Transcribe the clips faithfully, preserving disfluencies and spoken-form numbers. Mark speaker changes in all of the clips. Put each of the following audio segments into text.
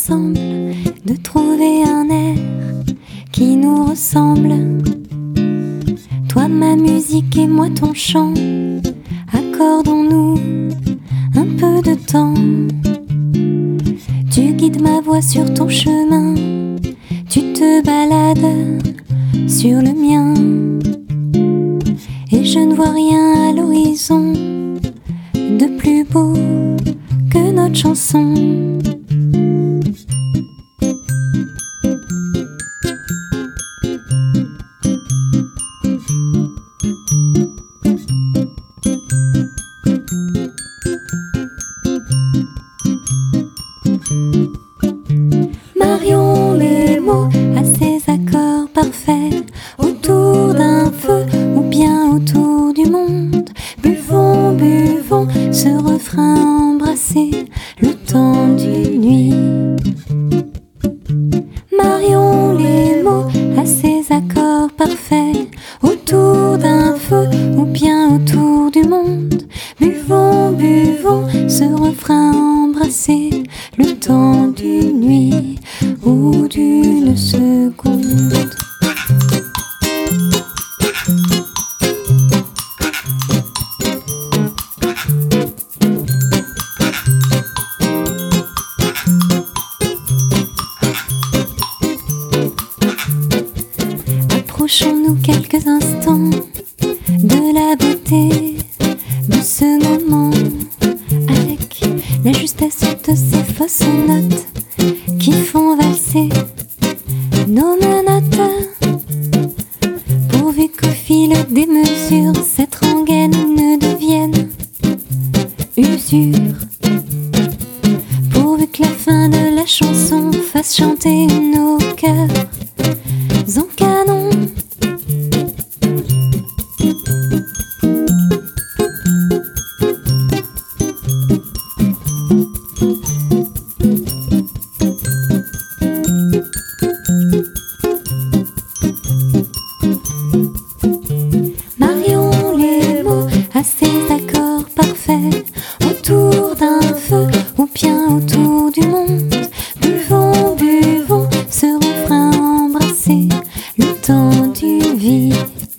Speaker 1: ensemble de trouver un air qui nous ressemble. Toi ma musique et moi ton chant, accordons-nous un peu de temps. Tu guides ma voix sur ton chemin, tu te balades sur le mien, et je ne vois rien à l'horizon de plus beau que notre chanson. Marions les mots à ces accords parfaits, autour d'un feu ou bien autour du monde. Buvons, buvons ce refrain embrassé le temps d'une nuit. Marions les mots à ces accords parfaits, autour d'un feu ou bien autour du monde. Buvons, buvons ce refrain embrassé le temps d'une nuit ou d'une seconde. Approchons-nous quelques instants de la beauté de ce moment, avec la justesse de ces fausses notes qui font valser nos menottes, pourvu qu'au fil des mesures cette rengaine ne devienne usure, pourvu que la fin de la chanson fasse chanter nos cœurs en canon. Marions les mots à ces accords parfaits, autour d'un feu ou bien autour du monde. Buvons, buvons ce refrain embrassé le temps d'une vie.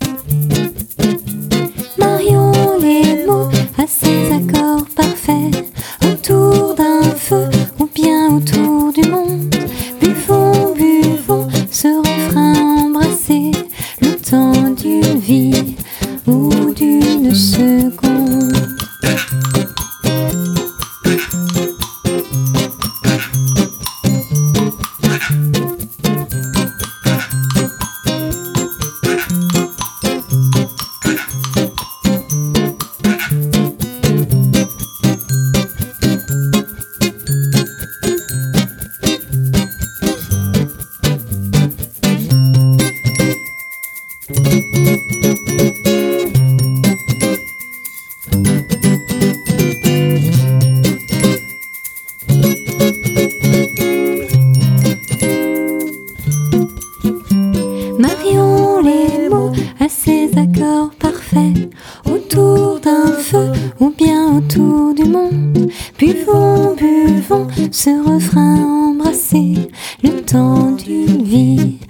Speaker 1: Marions les mots à ces accords parfaits, autour d'un feu ou bien autour du monde. Buvons, buvons ce refrain embrassé le temps d'une vie ou d'une seconde. Marions les mots à ces accords parfaits, autour d'un feu ou bien autour du monde. Buvons, buvons ce refrain embrassé le temps d'une vie.